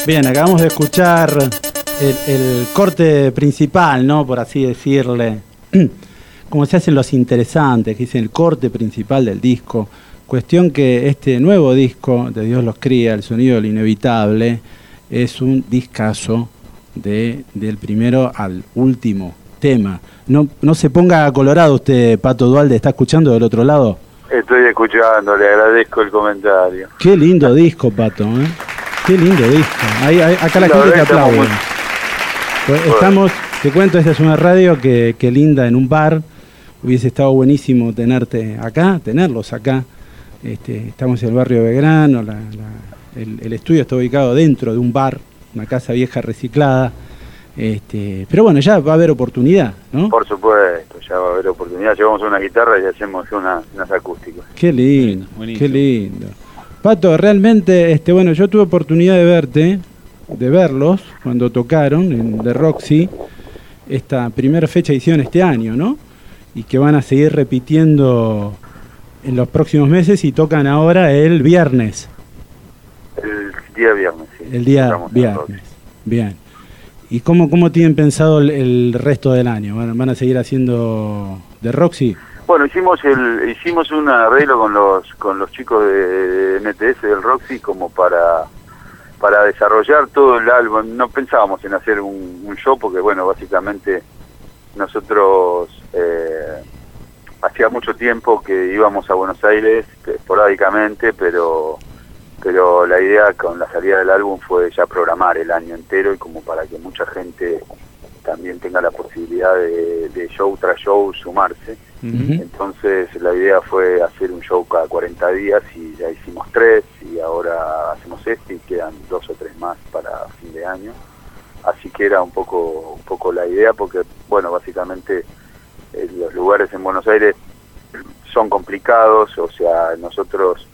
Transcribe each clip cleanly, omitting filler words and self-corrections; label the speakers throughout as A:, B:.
A: Bien, acabamos de escuchar el corte principal, ¿no? Por así decirle. Como se hacen los interesantes, que dicen el corte principal del disco. Cuestión que este nuevo disco de Dios los cría, El sonido de lo inevitable, es un discazo del primero al último tema. No se ponga colorado usted, Pato Duhalde, ¿está escuchando del otro lado?
B: Estoy escuchando, le agradezco el comentario.
A: Qué lindo disco, Pato, ¿eh? Qué lindo disco. Acá la gente te aplaude. Estamos, te cuento, esta es una radio que linda en un bar. Hubiese estado buenísimo tenerlos acá. Estamos en el barrio de Belgrano, el estudio está ubicado dentro de un bar, una casa vieja reciclada. Pero bueno, ya va a haber oportunidad, ¿no?
B: Por supuesto, ya va a haber oportunidad. Llevamos una guitarra y hacemos unas acústicas.
A: Qué lindo,
C: buenísimo.
A: Qué lindo. Pato, realmente, bueno, yo tuve oportunidad de verlos cuando tocaron en The Roxy, esta primera fecha que hicieron este año, ¿no? Y que van a seguir repitiendo en los próximos meses y tocan ahora el viernes.
B: El día viernes, sí.
A: El día viernes, bien. ¿Y cómo tienen pensado el resto del año? ¿Van a seguir haciendo The Roxy?
B: Bueno, hicimos un arreglo con los chicos de MTS del Roxy como para desarrollar todo el álbum. No pensábamos en hacer un show porque, bueno, básicamente nosotros hacía mucho tiempo que íbamos a Buenos Aires esporádicamente, pero la idea con la salida del álbum fue ya programar el año entero y como para que mucha gente también tenga la posibilidad de show tras show sumarse. Entonces la idea fue hacer un show cada 40 días y ya hicimos 3 y ahora hacemos y quedan 2 o 3 más para fin de año. Así que era un poco la idea porque, bueno, básicamente los lugares en Buenos Aires son complicados, o sea, nosotros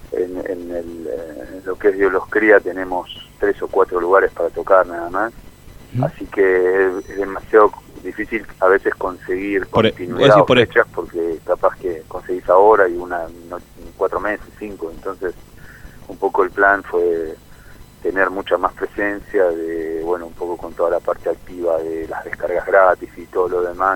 B: en lo que es Dios los cría tenemos 3 o 4 lugares para tocar nada más. Así que es demasiado difícil a veces conseguir continuidad o fechas porque capaz que conseguís ahora y en 4 meses, 5. Entonces un poco el plan fue tener mucha más presencia un poco con toda la parte activa de las descargas gratis y todo lo demás,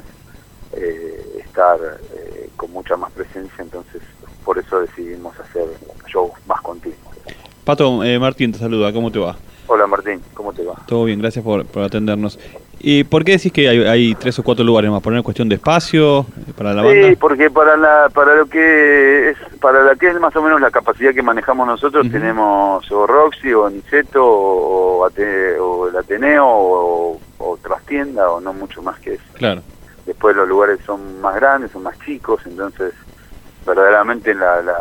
B: estar con mucha más presencia. Entonces por eso decidimos hacer shows más continuos.
C: Pato, Martín te saluda, ¿cómo te va?
B: Hola Martín, ¿cómo te va?
C: Todo bien, gracias por atendernos. ¿Y por qué decís que hay 3 o 4 lugares más? ¿Por una cuestión de espacio para la banda?
B: Sí, porque para lo que es más o menos la capacidad que manejamos nosotros, tenemos o Roxy o Niceto o el Ateneo o Trastienda o no mucho más que eso.
C: Claro.
B: Después los lugares son más grandes, son más chicos, entonces verdaderamente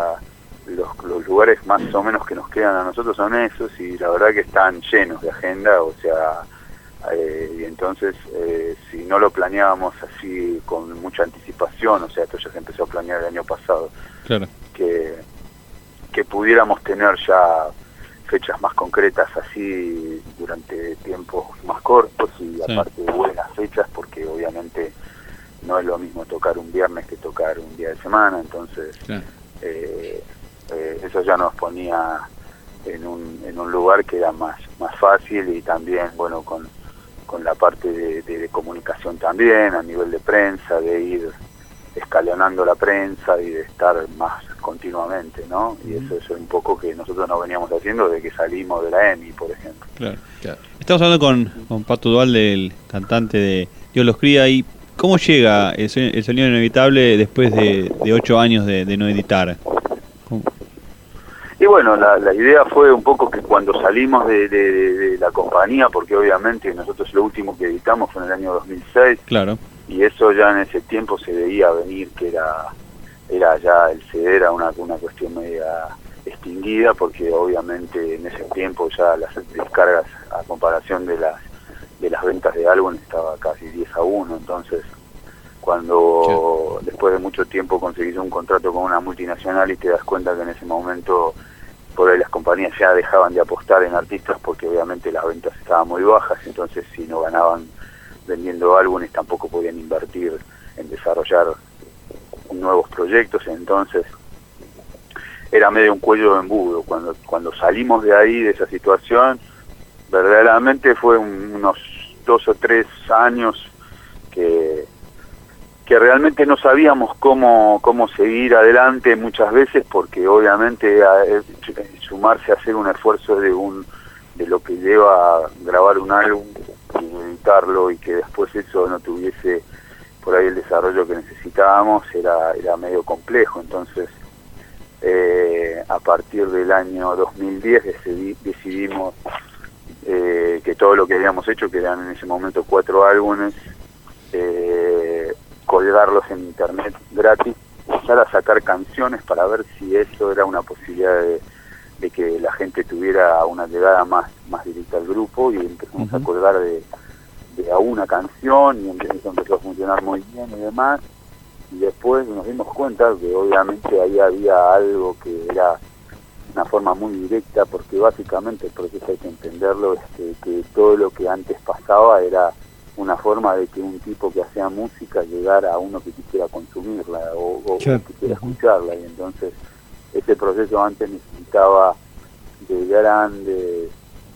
B: los lugares más o menos que nos quedan a nosotros son esos y la verdad que están llenos de agenda, o sea, y entonces si no lo planeábamos así con mucha anticipación, o sea, esto ya se empezó a planear el año pasado,
C: claro,
B: que pudiéramos tener ya fechas más concretas así durante tiempos más cortos y aparte buenas fechas, porque obviamente no es lo mismo tocar un viernes que tocar un día de semana, entonces eso ya nos ponía en un lugar que era más fácil y también, bueno, con la parte de comunicación también, a nivel de prensa, de ir escalonando la prensa y de estar más continuamente, ¿no? Y eso es un poco que nosotros no veníamos haciendo desde que salimos de la EMI, por ejemplo.
C: Claro. Estamos hablando con Pato Duhalde, el cantante de Dios los cría, y ¿cómo llega el sonido inevitable después de 8 años de no editar?
B: Y bueno, la idea fue un poco que cuando salimos de la compañía, porque obviamente nosotros lo último que editamos fue en el año 2006,
C: claro,
B: y eso ya en ese tiempo se veía venir que era ya el CD era una cuestión media extinguida, porque obviamente en ese tiempo ya las descargas a comparación de las ventas de álbum estaba casi 10-1, entonces cuando después de mucho tiempo conseguís un contrato con una multinacional y te das cuenta que en ese momento por ahí las compañías ya dejaban de apostar en artistas porque obviamente las ventas estaban muy bajas, entonces si no ganaban vendiendo álbumes tampoco podían invertir en desarrollar nuevos proyectos, entonces era medio un cuello de embudo. Cuando salimos de ahí, de esa situación, verdaderamente fue unos 2 o 3 años que realmente no sabíamos cómo seguir adelante muchas veces, porque obviamente sumarse a hacer un esfuerzo de lo que lleva a grabar un álbum y editarlo, y que después eso no tuviese por ahí el desarrollo que necesitábamos, era medio complejo. Entonces a partir del año 2010 decidimos que todo lo que habíamos hecho, que eran en ese momento 4 álbumes, colgarlos en internet gratis, empezar a sacar canciones para ver si eso era una posibilidad de que la gente tuviera una llegada más directa al grupo, y empezamos a colgar de a una canción, y empezó a funcionar muy bien y demás. Y después nos dimos cuenta que obviamente ahí había algo que era una forma muy directa, porque básicamente el proceso, hay que entenderlo, que todo lo que antes pasaba era una forma de que un tipo que hacía música llegara a uno que quisiera consumirla o quisiera escucharla, y entonces ese proceso antes necesitaba de grandes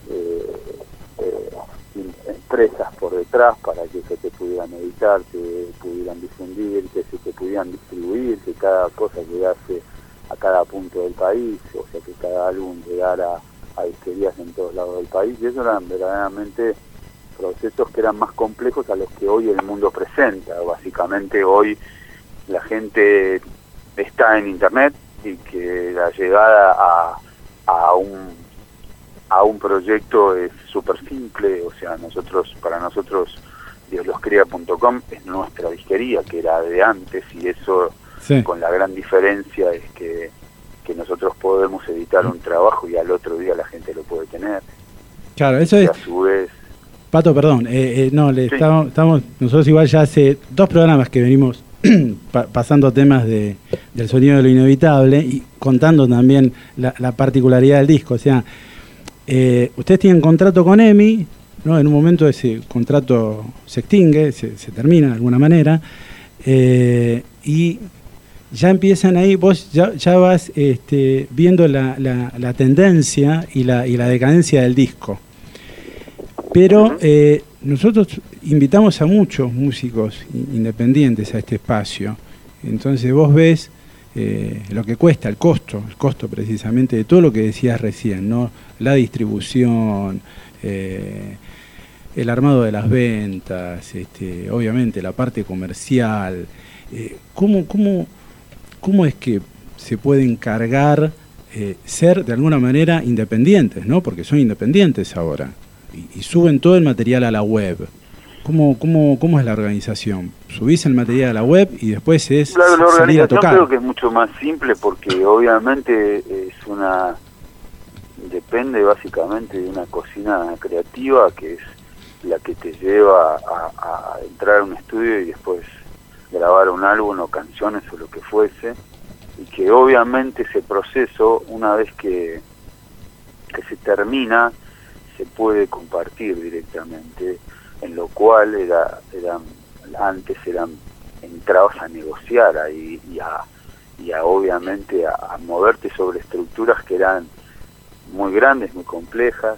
B: empresas por detrás para que se te pudieran editar, que pudieran difundir, que se te pudieran distribuir, que cada cosa llegase a cada punto del país, o sea, que cada álbum llegara a disquerías en todos lados del país, y eso eran verdaderamente procesos que eran más complejos a los que hoy el mundo presenta. Básicamente hoy la gente está en internet, y que la llegada a un proyecto es súper simple. O sea, para nosotros diosloscría.com es nuestra disquería, que era de antes, y eso sí, con la gran diferencia es que nosotros podemos editar un trabajo y al otro día la gente lo puede tener.
A: Claro, eso
B: y
A: es...
B: a su vez...
A: Pato, perdón, sí. Estamos nosotros igual ya hace 2 programas que venimos pasando temas del sonido de lo inevitable, y contando también la particularidad del disco. O sea, ustedes tienen contrato con EMI, ¿no? En un momento ese contrato se extingue, se termina de alguna manera, y ya empiezan ahí, vos ya vas viendo la tendencia y la decadencia del disco. Pero nosotros invitamos a muchos músicos independientes a este espacio. Entonces vos ves lo que cuesta, el costo precisamente de todo lo que decías recién, ¿no? La distribución, el armado de las ventas, obviamente la parte comercial. ¿Cómo es que se puede encargar ser de alguna manera independientes, ¿no? Porque son independientes ahora. Y suben todo el material a la web. ¿Cómo es la organización? ¿Subís el material a la web y después es salir a tocar?
B: Yo creo que es mucho más simple, porque obviamente depende básicamente de una cocina creativa, que es la que te lleva a entrar a un estudio y después grabar un álbum o canciones o lo que fuese, y que obviamente ese proceso, una vez que se termina, se puede compartir directamente, en lo cual antes entrabas a negociar y obviamente a moverte sobre estructuras que eran muy grandes, muy complejas.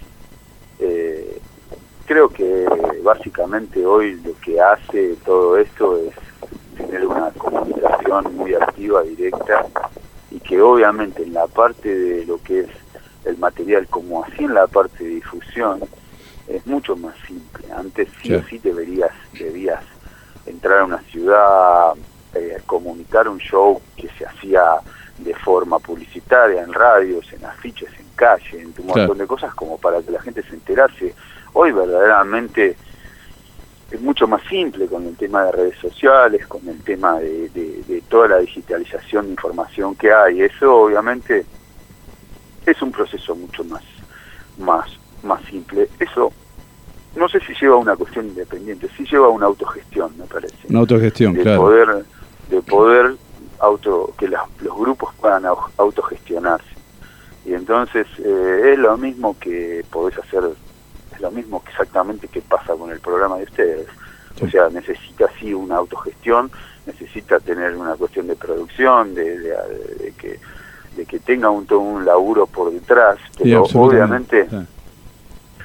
B: Creo que básicamente hoy lo que hace todo esto es tener una comunicación muy activa, directa, y que obviamente en la parte de lo que es el material, como así en la parte de difusión, es mucho más simple. Antes sí o sí debías entrar a una ciudad, comunicar un show que se hacía de forma publicitaria, en radios, en afiches, en calle, en un montón de cosas, como para que la gente se enterase. Hoy verdaderamente es mucho más simple, con el tema de redes sociales, con el tema de toda la digitalización de información que hay. Eso obviamente es un proceso mucho más simple. Eso no sé si lleva a una cuestión independiente, sí lleva a una autogestión, me parece.
A: Una autogestión,
B: de
A: claro.
B: Poder que los grupos puedan autogestionarse. Y entonces es lo mismo que podés hacer, es lo mismo exactamente que pasa con el programa de ustedes. Sí. O sea, necesita sí una autogestión, necesita tener una cuestión de producción, de que tenga todo un laburo por detrás, pero obviamente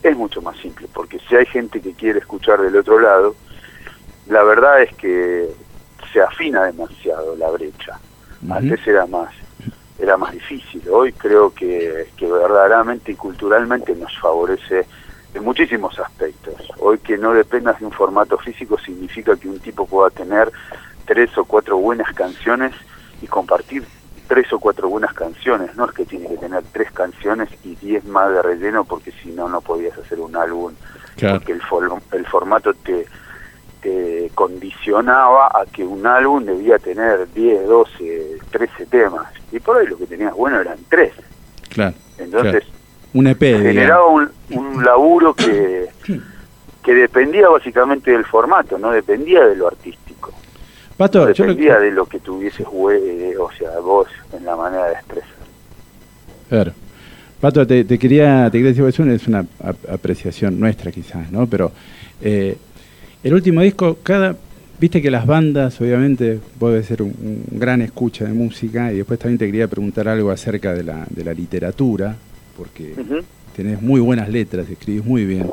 B: es mucho más simple, porque si hay gente que quiere escuchar del otro lado, la verdad es que se afina demasiado la brecha. Antes era más difícil. Hoy creo que verdaderamente y culturalmente nos favorece en muchísimos aspectos. Hoy que no dependas de un formato físico significa que un tipo pueda tener 3 o 4 buenas canciones y compartir 3 o 4 buenas canciones. No es que tiene que tener 3 canciones y 10 más de relleno, porque si no, no podías hacer un álbum. Claro. Porque el formato te condicionaba a que un álbum debía tener 10, 12, 13 temas. Y por ahí lo que tenías bueno eran 3. Claro. Entonces, claro. Un EP, generaba un laburo que dependía básicamente del formato, no dependía de lo artístico. Pato, no dependía de lo que tuvieses, o sea, vos en la manera de expresar.
A: Claro. Pato, te quería decir, es una apreciación nuestra quizás, ¿no? Pero el último disco, viste que las bandas, obviamente, vos debes ser un gran escucha de música, y después también te quería preguntar algo acerca de la literatura, porque tenés muy buenas letras, escribís muy bien.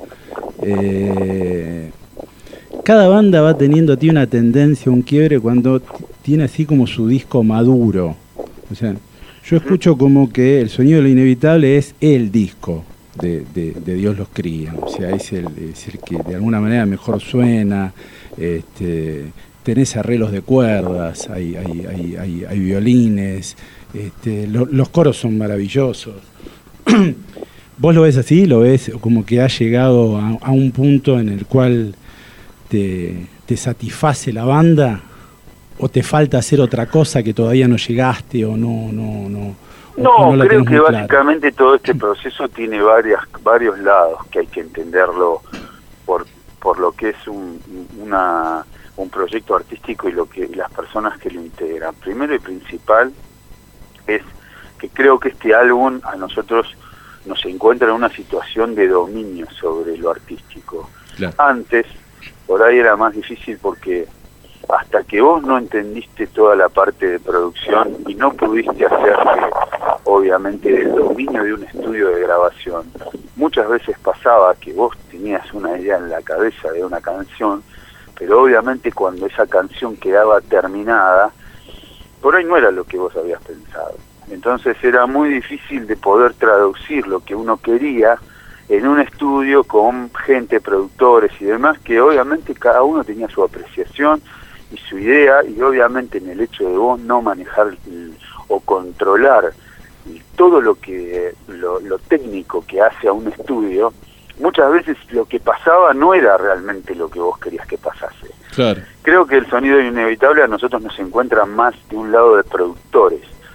A: Cada banda va teniendo una tendencia, un quiebre cuando tiene así como su disco maduro. O sea, yo escucho como que El Sonido de lo Inevitable es el disco de Dios los cría. O sea, es el que de alguna manera mejor suena. Tenés arreglos de cuerdas, hay violines, los coros son maravillosos. ¿Vos lo ves así? ¿Lo ves como que ha llegado a un punto en el cual te satisface la banda? ¿O te falta hacer otra cosa que todavía no llegaste o no?
B: No, creo que básicamente todo este proceso tiene varios lados que hay que entenderlo por lo que es un proyecto artístico y las personas que lo integran. Primero y principal es que creo que este álbum a nosotros nos encuentra en una situación de dominio sobre lo artístico. Claro. Antes, por ahí era más difícil porque hasta que vos no entendiste toda la parte de producción y no pudiste hacerte, obviamente, del dominio de un estudio de grabación, muchas veces pasaba que vos tenías una idea en la cabeza de una canción, pero obviamente cuando esa canción quedaba terminada, por ahí no era lo que vos habías pensado. Entonces era muy difícil de poder traducir lo que uno quería en un estudio con gente, productores y demás, que obviamente cada uno tenía su apreciación y su idea, y obviamente en el hecho de vos no manejar o controlar todo lo técnico que hace a un estudio, muchas veces lo que pasaba no era realmente lo que vos querías que pasase. Claro. Creo que El Sonido Inevitable a nosotros nos encuentra más de un lado de productores,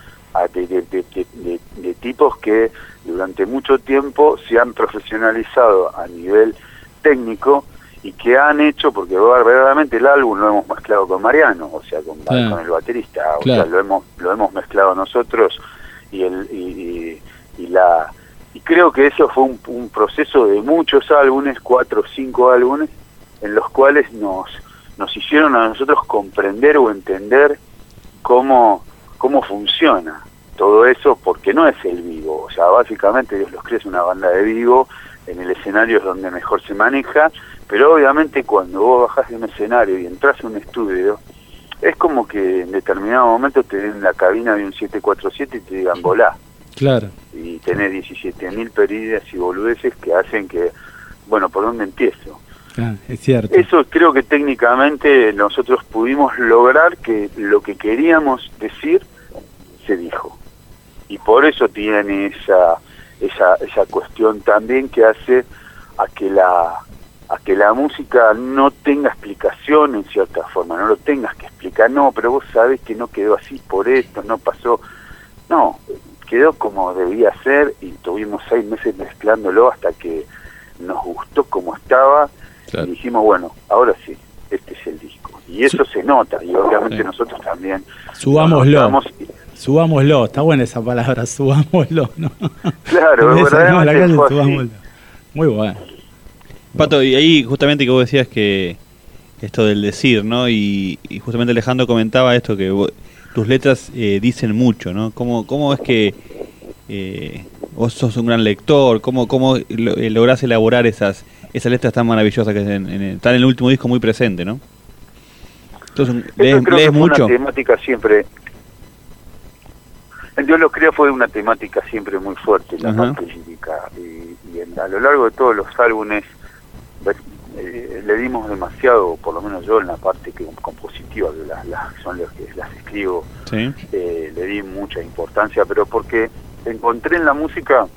B: de tipos que durante mucho tiempo se han profesionalizado a nivel técnico y que han hecho, porque verdaderamente el álbum lo hemos mezclado con Mariano, o sea, con el baterista, o sea, lo hemos mezclado nosotros y creo que eso fue un proceso de muchos álbumes, 4 o 5 álbumes, en los cuales nos hicieron a nosotros comprender o entender cómo funciona todo eso, porque no es el vivo. O sea, básicamente Dios los cría es una banda de vivo, en el escenario es donde mejor se maneja, pero obviamente cuando vos bajás de un escenario y entras a un estudio, es como que en determinado momento te den la cabina de un 747 y te digan volá. Claro. Y tenés 17.000 peridas y boludeces que hacen que, bueno, ¿por dónde empiezo? Es cierto. Eso creo que técnicamente nosotros pudimos lograr que lo que queríamos decir se dijo. Y por eso tiene esa cuestión también que hace a que la música no tenga explicación en cierta forma, no lo tengas que explicar, no, pero vos sabés que no quedó así por esto, no pasó, no, quedó como debía ser y tuvimos 6 meses mezclándolo hasta que nos gustó como estaba. Claro. Y dijimos, bueno, ahora sí, este es el disco. Y eso se nota, y obviamente nosotros también.
A: Subámoslo, está buena esa palabra, subámoslo, ¿no?
B: Claro, verdaderamente subámoslo.
A: Muy bueno.
C: Pato, y ahí justamente que vos decías que esto del decir, ¿no? Y justamente Alejandro comentaba esto, que tus letras dicen mucho, ¿no? ¿Cómo es que vos sos un gran lector, ¿cómo lográs elaborar esas letras tan maravillosas que están en el último disco muy presente, ¿no? Entonces, ¿lees mucho?
B: Una temática siempre... En Dios los cría fue una temática siempre muy fuerte, la parte lírica, y a lo largo de todos los álbumes le dimos demasiado, por lo menos yo en la parte compositiva, que son los que las escribo,
C: ¿sí?
B: Le di mucha importancia, pero porque encontré en la música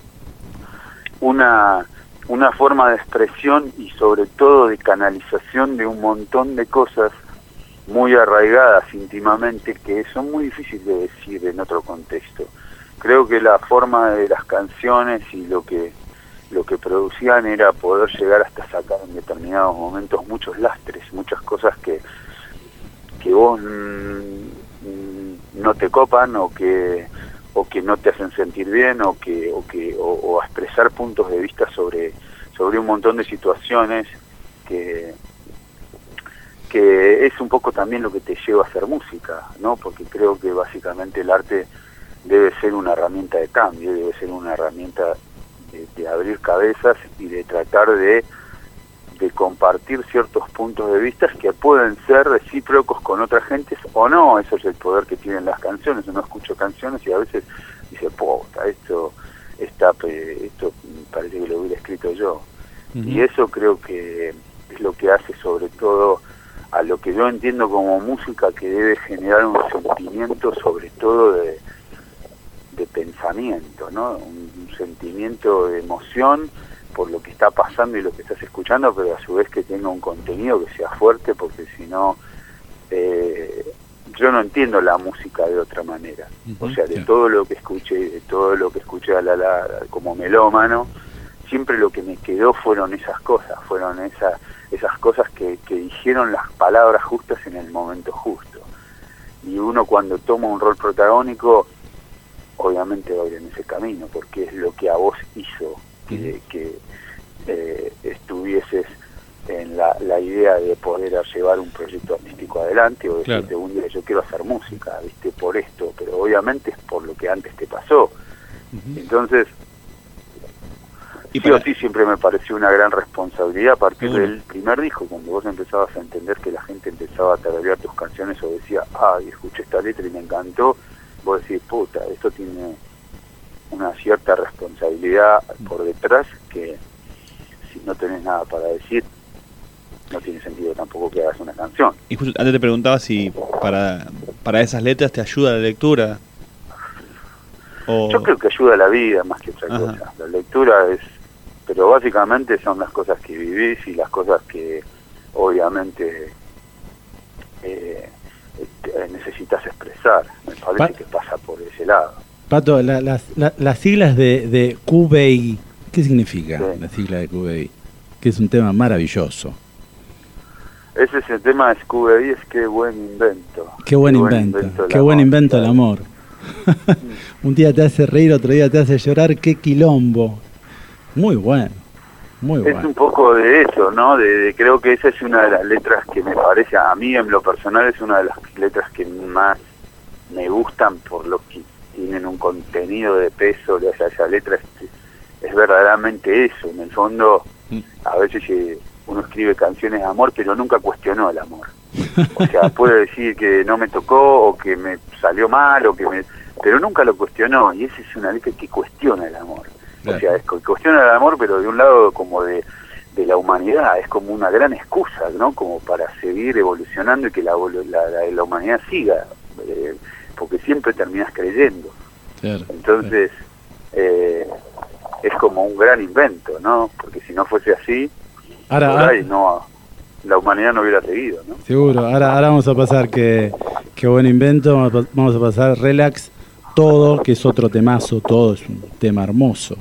B: una forma de expresión y sobre todo de canalización de un montón de cosas muy arraigadas íntimamente, que son muy difíciles de decir en otro contexto. Creo que la forma de las canciones y lo que producían era poder llegar hasta sacar en determinados momentos muchos lastres, muchas cosas que vos no te copan o que no te hacen sentir bien o a expresar puntos de vista sobre un montón de situaciones que es un poco también lo que te lleva a hacer música, ¿no? Porque creo que básicamente el arte debe ser una herramienta de cambio, debe ser una herramienta de abrir cabezas y de tratar de compartir ciertos puntos de vista que pueden ser recíprocos con otras gentes o no. Eso es el poder que tienen las canciones. Uno escucha canciones y a veces dice, puta, esto parece que lo hubiera escrito yo. Y eso creo que es lo que hace sobre todo a lo que yo entiendo como música, que debe generar un sentimiento sobre todo de pensamiento, ¿no? Un sentimiento de emoción por lo que está pasando y lo que estás escuchando, pero a su vez que tenga un contenido que sea fuerte, porque si no, yo no entiendo la música de otra manera. O sea, de todo lo que escuché, como melómano, siempre lo que me quedó fueron esas cosas, esas cosas que dijeron las palabras justas en el momento justo. Y uno cuando toma un rol protagónico, obviamente va a ir en ese camino, porque es lo que a vos hizo que estuvieses en la idea de poder llevar un proyecto artístico adelante, o decirte un día yo quiero hacer música, viste, por esto, pero obviamente es por lo que antes te pasó. Entonces, sí o sí siempre me pareció una gran responsabilidad a partir del primer disco, cuando vos empezabas a entender que la gente empezaba a tararear tus canciones o decía, escuché esta letra y me encantó, vos decís, puta, esto tiene una cierta responsabilidad por detrás, que si no tenés nada para decir, no tiene sentido tampoco que hagas una canción.
C: Y justo antes te preguntaba si para esas letras te ayuda la lectura.
B: Yo creo que ayuda a la vida más que otra cosa. La lectura pero básicamente son las cosas que vivís y las cosas que obviamente necesitas expresar. Me parece que pasa por ese lado.
A: Pato, las siglas de QBI, ¿qué significa la sigla de QBI? Que es un tema maravilloso.
B: Ese es el tema de QBI, es qué buen invento.
A: Qué buen invento el amor. Un día te hace reír, otro día te hace llorar, qué quilombo. Muy bueno.
B: Es un poco de eso, ¿no? Creo que esa es una de las letras que me parece, a mí en lo personal, es una de las letras que más me gustan por lo que tienen un contenido de peso. Esa letra es verdaderamente eso. En el fondo, a veces uno escribe canciones de amor, pero nunca cuestionó el amor. O sea, puede decir que no me tocó, o que me salió mal, pero nunca lo cuestionó. Y esa es una letra que cuestiona el amor. O sea, cuestiona el amor, pero de un lado como de la humanidad, es como una gran excusa, ¿no? Como para seguir evolucionando y que la humanidad siga, porque siempre terminas creyendo. Entonces, es como un gran invento, ¿no? Porque si no fuese así, la humanidad no hubiera seguido, ¿no?
A: Seguro. Ahora vamos a pasar que buen invento, vamos a pasar Relax, Todo, que es otro temazo, Todo es un tema hermoso.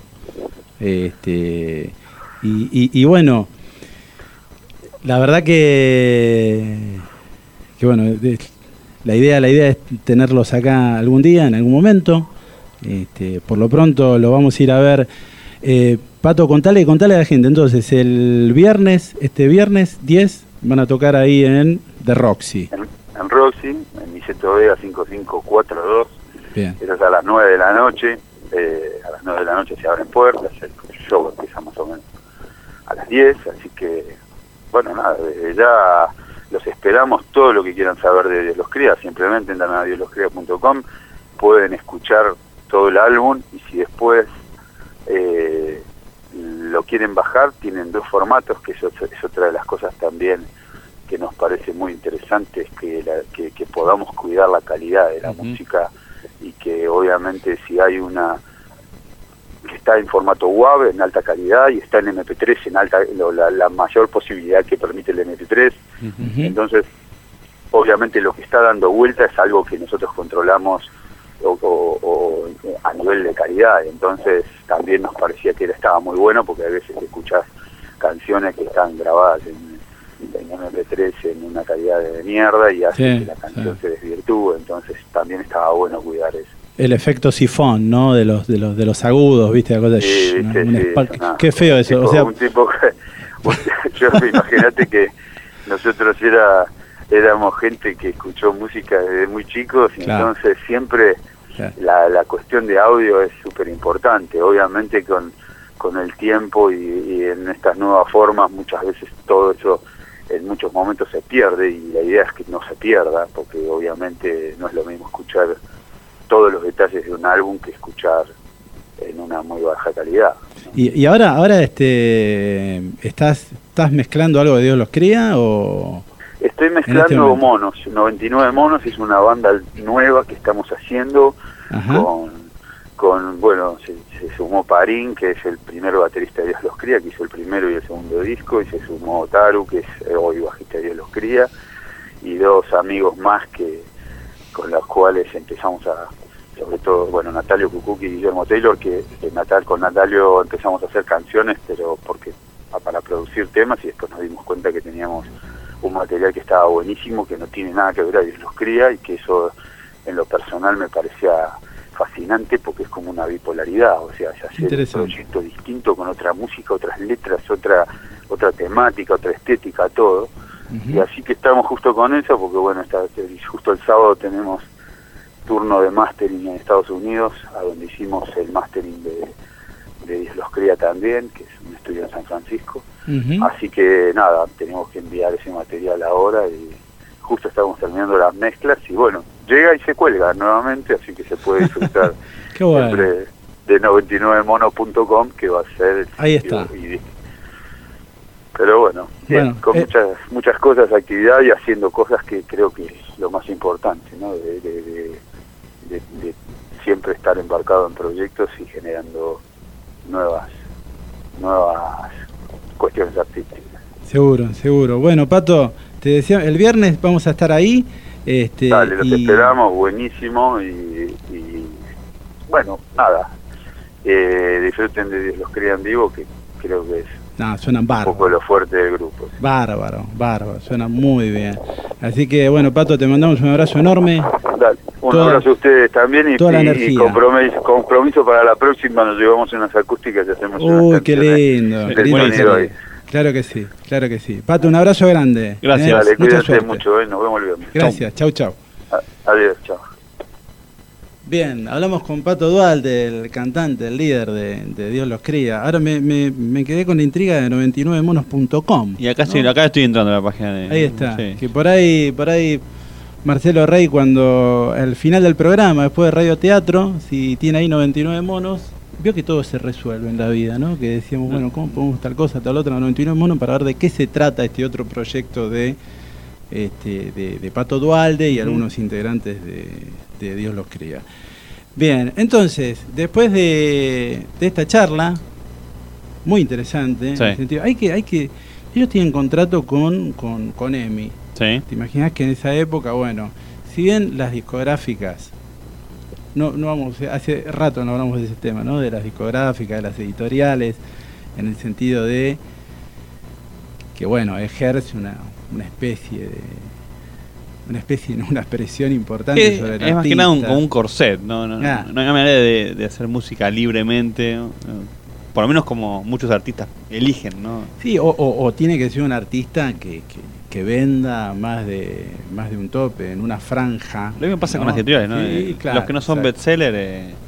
A: Y bueno, la verdad que bueno, la idea es tenerlos acá algún día, en algún momento. Por lo pronto lo vamos a ir a ver. Pato, contale a la gente. Entonces, este viernes 10 van a tocar ahí en The Roxy.
B: En Roxy, en Niceto Vega 5542.
A: Bien.
B: Eso es a las 9 de la noche. A las 9 de la noche se abren puertas, el show empieza más o menos a las 10, así que, bueno, nada, desde ya los esperamos. Todo lo que quieran saber de Dios los Cría, simplemente entran a diosloscría.com, pueden escuchar todo el álbum, y si después lo quieren bajar, tienen 2 formatos, que eso es otra de las cosas también que nos parece muy interesante, es que podamos cuidar la calidad de la música, y que obviamente si hay una que está en formato WAV en alta calidad y está en MP3 en alta, la mayor posibilidad que permite el MP3, entonces obviamente lo que está dando vuelta es algo que nosotros controlamos o a nivel de calidad. Entonces también nos parecía que estaba muy bueno, porque a veces escuchás canciones que están grabadas en MP3 en una calidad de mierda y hace que la canción se desvirtúe. Entonces también estaba bueno cuidar eso. El
A: efecto sifón, ¿no? De los agudos, ¿viste? La cosa de qué feo eso.
B: O sea, yo imagínate que nosotros éramos gente que escuchó música desde muy chicos, y entonces siempre la cuestión de audio es súper importante. Obviamente con el tiempo y en estas nuevas formas, muchas veces todo eso en muchos momentos se pierde, y la idea es que no se pierda, porque obviamente no es lo mismo escuchar todos los detalles de un álbum que escuchar en una muy baja calidad, ¿no?
A: Y ahora ¿estás mezclando algo de Dios los Cría o...?
B: Estoy mezclando Monos. 99 Monos es una banda nueva que estamos haciendo con bueno, se sumó Parín, que es el primer baterista de Dios los Cría, que hizo el primero y el segundo disco, y se sumó Taru, que es hoy bajista de Dios los Cría, y 2 amigos más con los cuales empezamos sobre todo, bueno, Natalio Cucuqui y Guillermo Taylor, que con Natalio empezamos a hacer canciones, pero para producir temas, y después nos dimos cuenta que teníamos un material que estaba buenísimo, que no tiene nada que ver a Dios los Cría, y que eso en lo personal me parecía fascinante, porque es como una bipolaridad, o sea, hacer un proyecto distinto con otra música, otras letras, otra temática, otra estética, todo. Y así que estamos justo con eso, porque bueno, justo el sábado tenemos turno de mastering en Estados Unidos, a donde hicimos el mastering de Dios los Cría también, que es un estudio en San Francisco. Así que nada, tenemos que enviar ese material ahora, y justo estamos terminando las mezclas, y bueno, llega y se cuelga nuevamente, así que se puede disfrutar siempre de 99mono.com, que va a ser
A: ahí está.
B: Pero bueno, bien, con muchas cosas, actividad, y haciendo cosas que creo que es lo más importante, ¿no? De siempre estar embarcado en proyectos y generando nuevas cuestiones artísticas.
A: Seguro. Bueno, Pato, te decía, el viernes vamos a estar ahí.
B: Dale, los esperamos, buenísimo, y bueno, nada, disfruten de Dios los Cría en vivo, que creo que es
A: suenan bárbaro.
B: Un poco lo fuerte del grupo. ¿Sí?
A: Bárbaro, suena muy bien. Así que bueno, Pato, te mandamos un abrazo enorme.
B: Dale, un abrazo a ustedes también, y compromiso para la próxima, nos llevamos unas acústicas y hacemos unas
A: qué lindo. Claro que sí. Pato, un abrazo grande.
C: Gracias.
B: Dale, cuídense mucho, nos vemos el viernes.
A: Gracias, chau.
B: Adiós, chao.
A: Bien, hablamos con Pato Dualde, el cantante, el líder de Dios los Cría. Ahora me quedé con la intriga de 99monos.com.
C: Y acá estoy entrando a la página de...
A: Ahí está, que por ahí Marcelo Rey, cuando al final del programa, después de Radio Teatro, si tiene ahí 99 monos, vio que todo se resuelve en la vida, ¿no? Que decíamos, bueno, ¿cómo podemos tal cosa, tal otra, 99 monos, para ver de qué se trata este otro proyecto de Pato Dualde y algunos integrantes de Dios los Cría. Bien, entonces, después de esta charla, muy interesante, en el sentido, ellos tienen contrato con EMI.
C: Sí.
A: ¿Te imaginas que en esa época, bueno, si bien las discográficas, no vamos, hace rato no hablamos de ese tema, ¿no? De las discográficas, de las editoriales, en el sentido de que, bueno, ejerce una especie, una presión importante sobre el artista.
C: Es más que nada como un corset, ¿no? No hay manera de hacer música libremente, ¿no? Por lo menos como muchos artistas eligen, ¿no?
A: Sí, o tiene que ser un artista que venda más de un tope, en una franja.
C: Lo mismo pasa con las editoriales, ¿no?
A: Sí, claro,
C: los que no son bestseller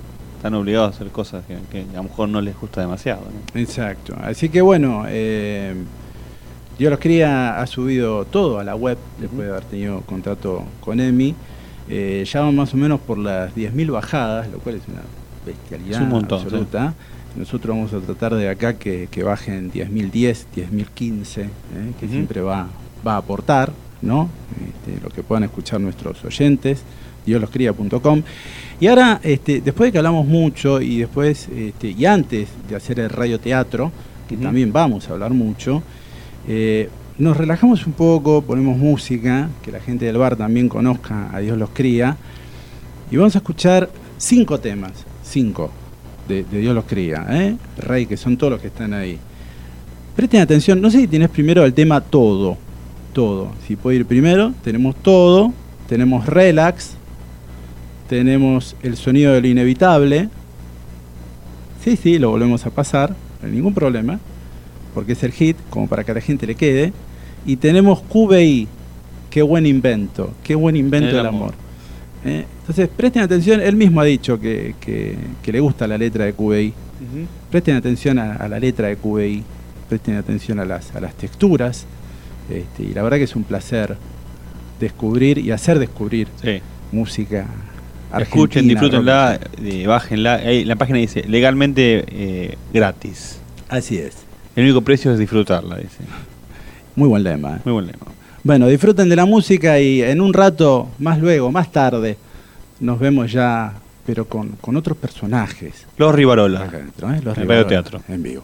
C: están obligados a hacer cosas que a lo mejor no les gusta demasiado, ¿no?
A: Exacto. Así que bueno, Dios los cría, ha subido todo a la web después de haber tenido contrato con EMI. Ya van más o menos por las 10.000 bajadas, lo cual es una bestialidad
C: Es un montón,
A: absoluta. Sí. Nosotros vamos a tratar de acá que bajen 10.010, 10.015, que siempre va a aportar, ¿no? Lo que puedan escuchar nuestros oyentes, diosloscría.com. Y ahora, después de que hablamos mucho y después y antes de hacer el radioteatro, que también vamos a hablar mucho, nos relajamos un poco, ponemos música, que la gente del bar también conozca a Dios los cría, y vamos a escuchar 5 temas, 5 de Dios los cría, Rey, que son todos los que están ahí. Presten atención, no sé si tenés primero el tema todo, si puedo ir primero, tenemos todo, tenemos relax, tenemos el sonido de lo inevitable, sí, lo volvemos a pasar, no hay ningún problema, porque es el hit, como para que a la gente le quede. Y tenemos QBI, qué buen invento el amor. Entonces, presten atención, él mismo ha dicho que le gusta la letra de QBI. Presten atención a la letra de QBI, presten atención a las texturas, y la verdad que es un placer descubrir y hacer descubrir música argentina.
C: Escuchen, disfrútenla, bájenla. Ahí la página dice, legalmente gratis.
A: Así es.
C: El único precio es disfrutarla, dice.
A: Muy buen lema.
C: Muy buen lema.
A: Bueno, disfruten de la música y en un rato, más tarde, nos vemos ya, pero con otros personajes.
C: Los Rivarola.
A: Acá adentro, Los
C: el
A: Rivarola
C: radioteatro.
A: En vivo.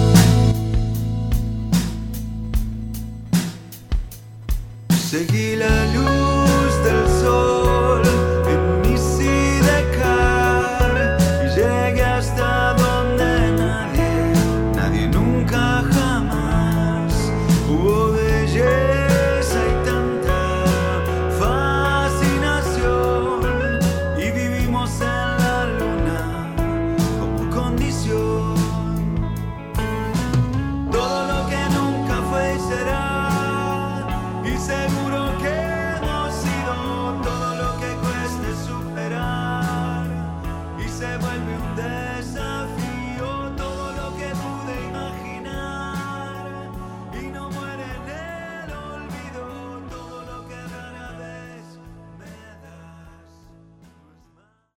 D: Seguí la